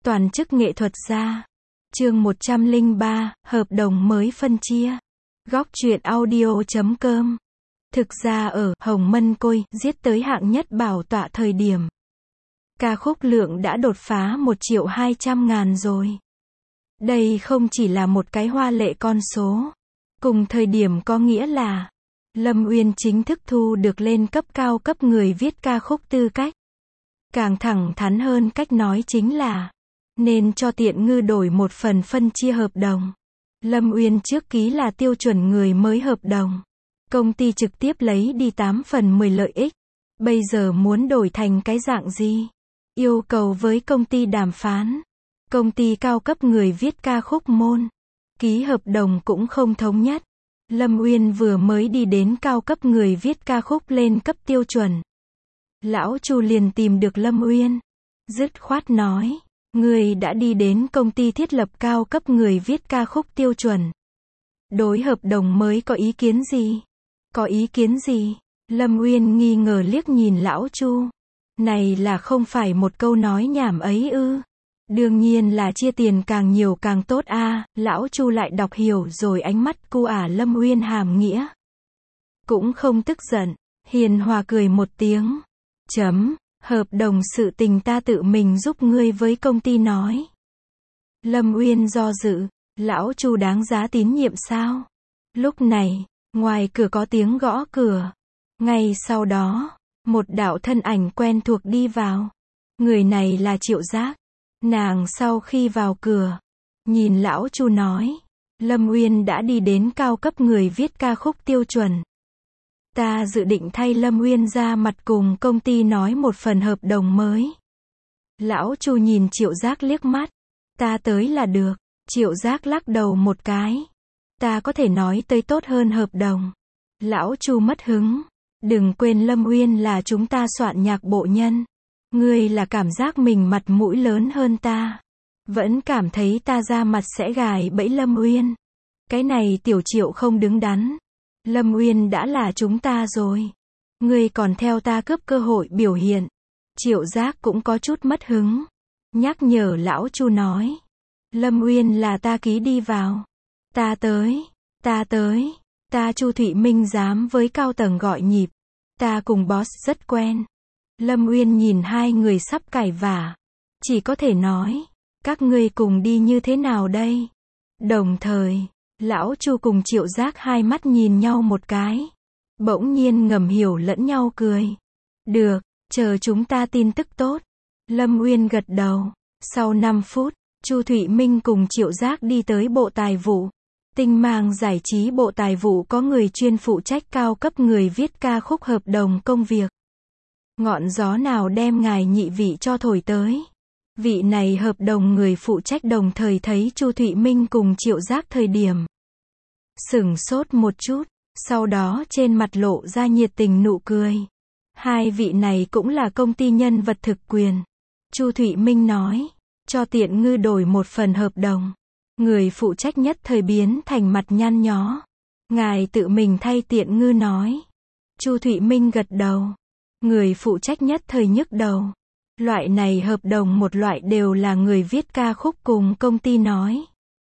Toàn chức nghệ thuật gia. Chương 103, hợp đồng mới phân chia. Góc truyện audio.com. Thực ra ở Hồng Mân Côi, giết tới hạng nhất bảo tọa thời điểm, ca khúc lượng đã đột phá 1.200.000 rồi. Đây không chỉ là một cái hoa lệ con số. Cùng thời điểm có nghĩa là, Lâm Uyên chính thức thu được lên cấp cao cấp người viết ca khúc tư cách. Càng thẳng thắn hơn cách nói chính là, nên cho Tiện Ngư đổi một phần phân chia hợp đồng. Lâm Uyên trước ký là tiêu chuẩn người mới hợp đồng. Công ty trực tiếp lấy đi 8 phần 10 lợi ích. Bây giờ muốn đổi thành cái dạng gì? Yêu cầu với công ty đàm phán. Công ty cao cấp người viết ca khúc môn. Ký hợp đồng cũng không thống nhất. Lâm Uyên vừa mới đi đến cao cấp người viết ca khúc lên cấp tiêu chuẩn. Lão Chu liền tìm được Lâm Uyên. Dứt khoát nói, người đã đi đến công ty thiết lập cao cấp người viết ca khúc tiêu chuẩn. Đối hợp đồng mới có ý kiến gì? Có ý kiến gì? Lâm Uyên nghi ngờ liếc nhìn Lão Chu. Này là không phải một câu nói nhảm ấy ư? Đương nhiên là chia tiền càng nhiều càng tốt a. Lão Chu lại đọc hiểu rồi ánh mắt cu Lâm Uyên hàm nghĩa. Cũng không tức giận, hiền hòa cười một tiếng. Hợp đồng sự tình ta tự mình giúp ngươi với công ty nói. Lâm Uyên do dự, Lão Chu đáng giá tín nhiệm sao? Lúc này, ngoài cửa có tiếng gõ cửa. Ngay sau đó, một đạo thân ảnh quen thuộc đi vào. Người này là Triệu Giác. Nàng sau khi vào cửa, nhìn Lão Chu nói, Lâm Uyên đã đi đến cao cấp người viết ca khúc tiêu chuẩn. Ta dự định thay Lâm Uyên ra mặt cùng công ty nói một phần hợp đồng mới. Lão Chu nhìn Triệu Giác liếc mắt. Ta tới là được. Triệu Giác lắc đầu một cái. Ta có thể nói tới tốt hơn hợp đồng. Lão Chu mất hứng. Đừng quên Lâm Uyên là chúng ta soạn nhạc bộ nhân. Ngươi là cảm giác mình mặt mũi lớn hơn ta. Vẫn cảm thấy ta ra mặt sẽ gài bẫy Lâm Uyên. Cái này tiểu Triệu không đứng đắn. Lâm Uyên đã là chúng ta rồi. Ngươi còn theo ta cướp cơ hội biểu hiện. Triệu Giác cũng có chút mất hứng. Nhắc nhở Lão Chu nói. Lâm Uyên là ta ký đi vào. Ta tới. Ta Chu Thụy Minh dám với cao tầng gọi nhịp. Ta cùng boss rất quen. Lâm Uyên nhìn hai người sắp cãi vả. Chỉ có thể nói. Các ngươi cùng đi như thế nào đây? Đồng thời, Lão Chu cùng Triệu Giác hai mắt nhìn nhau một cái. Bỗng nhiên ngầm hiểu lẫn nhau cười. Được, chờ chúng ta tin tức tốt. Lâm Uyên gật đầu. Sau 5 phút, Chu Thụy Minh cùng Triệu Giác đi tới Bộ Tài vụ. Tinh Mang Giải trí Bộ Tài vụ có người chuyên phụ trách cao cấp người viết ca khúc hợp đồng công việc. Ngọn gió nào đem ngài nhị vị cho thổi tới? Vị này hợp đồng người phụ trách đồng thời thấy Chu Thụy Minh cùng Triệu Giác thời điểm. Sửng sốt một chút, sau đó trên mặt lộ ra nhiệt tình nụ cười. Hai vị này cũng là công ty nhân vật thực quyền. Chu Thụy Minh nói, cho Tiện Ngư đổi một phần hợp đồng. Người phụ trách nhất thời biến thành mặt nhăn nhó. Ngài tự mình thay Tiện Ngư nói. Chu Thụy Minh gật đầu. Người phụ trách nhất thời nhức đầu. Loại này hợp đồng một loại đều là người viết ca khúc cùng công ty nói.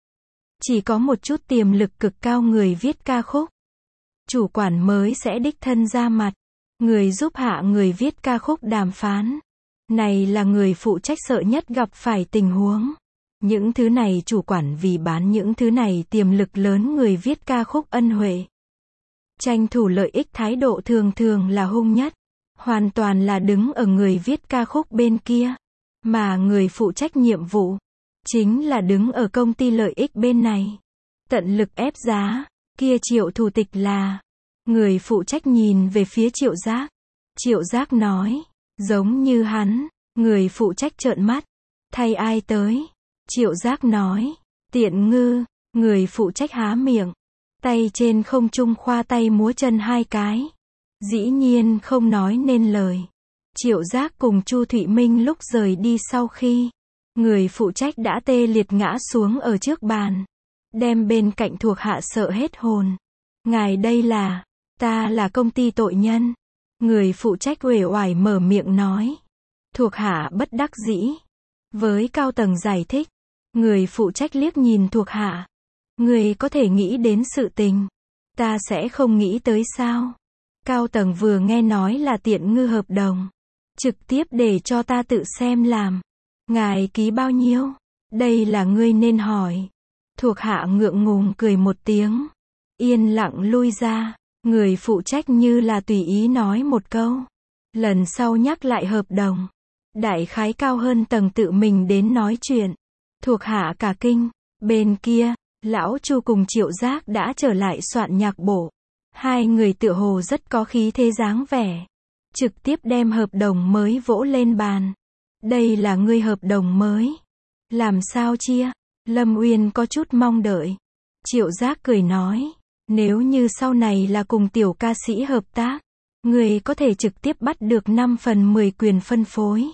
Chỉ có một chút tiềm lực cực cao người viết ca khúc. Chủ quản mới sẽ đích thân ra mặt. Người giúp hạ người viết ca khúc đàm phán. Này là người phụ trách sợ nhất gặp phải tình huống. Những thứ này chủ quản vì bán những thứ này tiềm lực lớn người viết ca khúc ân huệ. Tranh thủ lợi ích thái độ thường thường là hung nhất. Hoàn toàn là đứng ở người viết ca khúc bên kia. Mà người phụ trách nhiệm vụ chính là đứng ở công ty lợi ích bên này. Tận lực ép giá. Kia Triệu thủ tịch là. Người phụ trách nhìn về phía Triệu Giác. Triệu Giác nói. Giống như hắn. Người phụ trách trợn mắt. Thay ai tới? Triệu Giác nói. Tiện Ngư. Người phụ trách há miệng. Tay trên không trung khoa tay múa chân hai cái. Dĩ nhiên không nói nên lời. Triệu Giác cùng Chu Thụy Minh lúc rời đi sau khi. Người phụ trách đã tê liệt ngã xuống ở trước bàn. Đem bên cạnh thuộc hạ sợ hết hồn. Ngài đây là. Ta là công ty tội nhân. Người phụ trách uể oải mở miệng nói. Thuộc hạ bất đắc dĩ. Với cao tầng giải thích. Người phụ trách liếc nhìn thuộc hạ. Người có thể nghĩ đến sự tình. Ta sẽ không nghĩ tới sao? Cao tầng vừa nghe nói là tiện ngư hợp đồng. Trực tiếp để cho ta tự xem làm. Ngài ký bao nhiêu? Đây là ngươi nên hỏi. Thuộc hạ ngượng ngùng cười một tiếng. Yên lặng lui ra. Người phụ trách như là tùy ý nói một câu. Lần sau nhắc lại hợp đồng. Đại khái cao hơn tầng tự mình đến nói chuyện. Thuộc hạ cả kinh. Bên kia, lão Chu cùng Triệu Giác đã trở lại soạn nhạc bộ. Hai người tựa hồ rất có khí thế dáng vẻ. Trực tiếp đem hợp đồng mới vỗ lên bàn. Đây là ngươi hợp đồng mới. Làm sao chia? Lâm Uyên có chút mong đợi. Triệu Giác cười nói. Nếu như sau này là cùng tiểu ca sĩ hợp tác, ngươi có thể trực tiếp bắt được 5/10 quyền phân phối.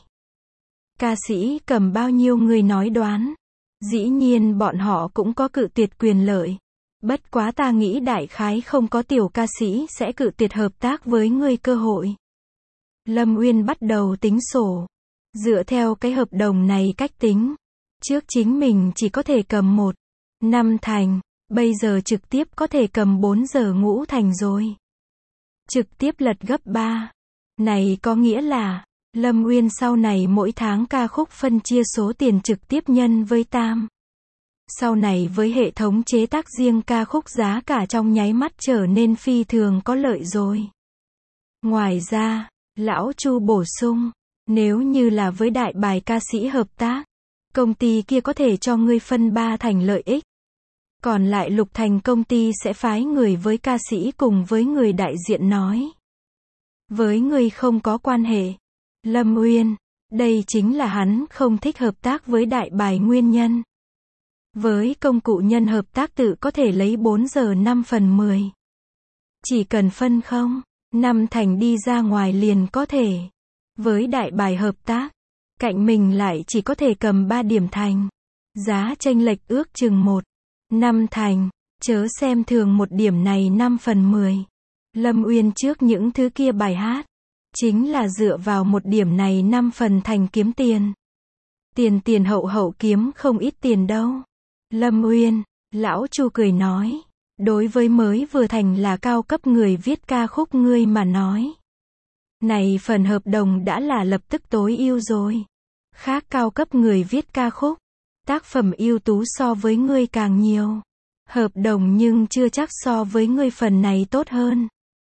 Ca sĩ cầm bao nhiêu người nói đoán. Dĩ nhiên bọn họ cũng có cự tuyệt quyền lợi. Bất quá ta nghĩ đại khái không có tiểu ca sĩ sẽ cự tuyệt hợp tác với ngươi cơ hội. Lâm Uyên bắt đầu tính sổ. Dựa theo cái hợp đồng này cách tính. Trước chính mình chỉ có thể cầm 1 năm thành. Bây giờ trực tiếp có thể cầm 4 giờ ngũ thành rồi. Trực tiếp lật gấp 3. Này có nghĩa là, Lâm Uyên sau này mỗi tháng ca khúc phân chia số tiền trực tiếp nhân với tam. Sau này với hệ thống chế tác riêng ca khúc giá cả trong nháy mắt trở nên phi thường có lợi rồi. Ngoài ra, lão Chu bổ sung, nếu như là với đại bài ca sĩ hợp tác, công ty kia có thể cho ngươi phân 3 thành lợi ích. Còn lại lục thành công ty sẽ phái người với ca sĩ cùng với người đại diện nói. Với người không có quan hệ. Lâm Uyên, đây chính là hắn không thích hợp tác với đại bài nguyên nhân. Với công cụ nhân hợp tác tự có thể lấy 4 giờ 5/10. Chỉ cần phân 0,5 thành đi ra ngoài liền có thể. Với đại bài hợp tác, cạnh mình lại chỉ có thể cầm 3 điểm thành. Giá chênh lệch ước chừng 1,5 thành, chớ xem thường một điểm này 5/10. Lâm Uyên trước những thứ kia bài hát, chính là dựa vào một điểm này 5 phần thành kiếm tiền. Tiền hậu kiếm không ít tiền đâu. Lâm Uyên, lão Chu cười nói, đối với mới vừa thành là cao cấp người viết ca khúc ngươi mà nói. Này phần hợp đồng đã là lập tức tối ưu rồi. Khác cao cấp người viết ca khúc, tác phẩm ưu tú so với ngươi càng nhiều. Hợp đồng nhưng chưa chắc so với ngươi phần này tốt hơn.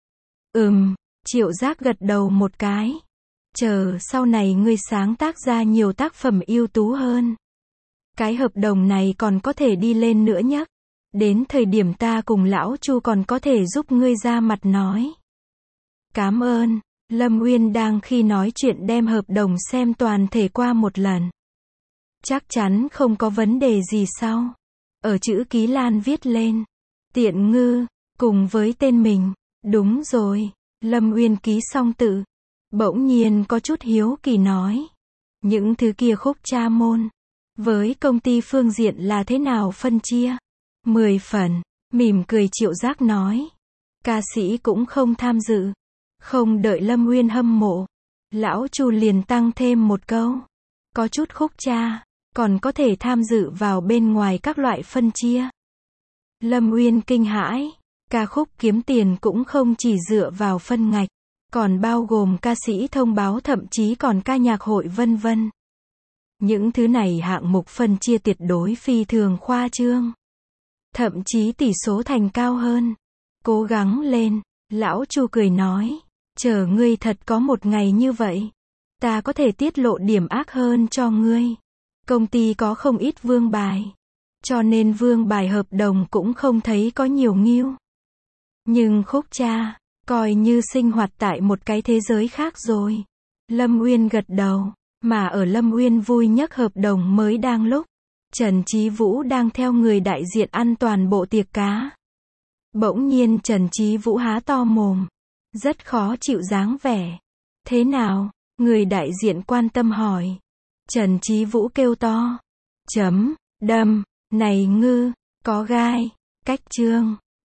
Triệu Giác gật đầu một cái. Chờ sau này ngươi sáng tác ra nhiều tác phẩm ưu tú hơn. Cái hợp đồng này còn có thể đi lên nữa nhé. Đến thời điểm ta cùng lão Chu còn có thể giúp ngươi ra mặt nói. Cảm ơn. Lâm Uyên đang khi nói chuyện đem hợp đồng xem toàn thể qua một lần. Chắc chắn không có vấn đề gì sau. Ở chữ ký Lan viết lên. Tiện ngư, cùng với tên mình. Đúng rồi. Lâm Uyên ký xong tự. Bỗng nhiên có chút hiếu kỳ nói. Những thứ kia khúc cha môn. Với công ty phương diện là thế nào phân chia? 10 phần. Mỉm cười Triệu Giác nói. Ca sĩ cũng không tham dự. Không đợi Lâm Uyên hâm mộ. Lão Chu liền tăng thêm một câu. Có chút khúc cha, còn có thể tham dự vào bên ngoài các loại phân chia. Lâm Uyên kinh hãi. Ca khúc kiếm tiền cũng không chỉ dựa vào phân ngạch, còn bao gồm ca sĩ thông báo thậm chí còn ca nhạc hội vân vân. Những thứ này hạng mục phân chia tuyệt đối phi thường khoa trương. Thậm chí tỷ số thành cao hơn. Cố gắng lên, lão Chu cười nói. Chờ ngươi thật có một ngày như vậy. Ta có thể tiết lộ điểm ác hơn cho ngươi. Công ty có không ít vương bài. Cho nên vương bài hợp đồng cũng không thấy có nhiều nghiêu. Nhưng khúc cha, coi như sinh hoạt tại một cái thế giới khác rồi. Lâm Uyên gật đầu. Mà ở Lâm Uyên vui nhắc hợp đồng mới đang lúc. Trần Chí Vũ đang theo người đại diện ăn toàn bộ tiệc cá. Bỗng nhiên Trần Chí Vũ há to mồm. Rất khó chịu dáng vẻ. Thế nào? Người đại diện quan tâm hỏi. Trần Chí Vũ kêu to. Đâm, này ngư, có gai, cách trương.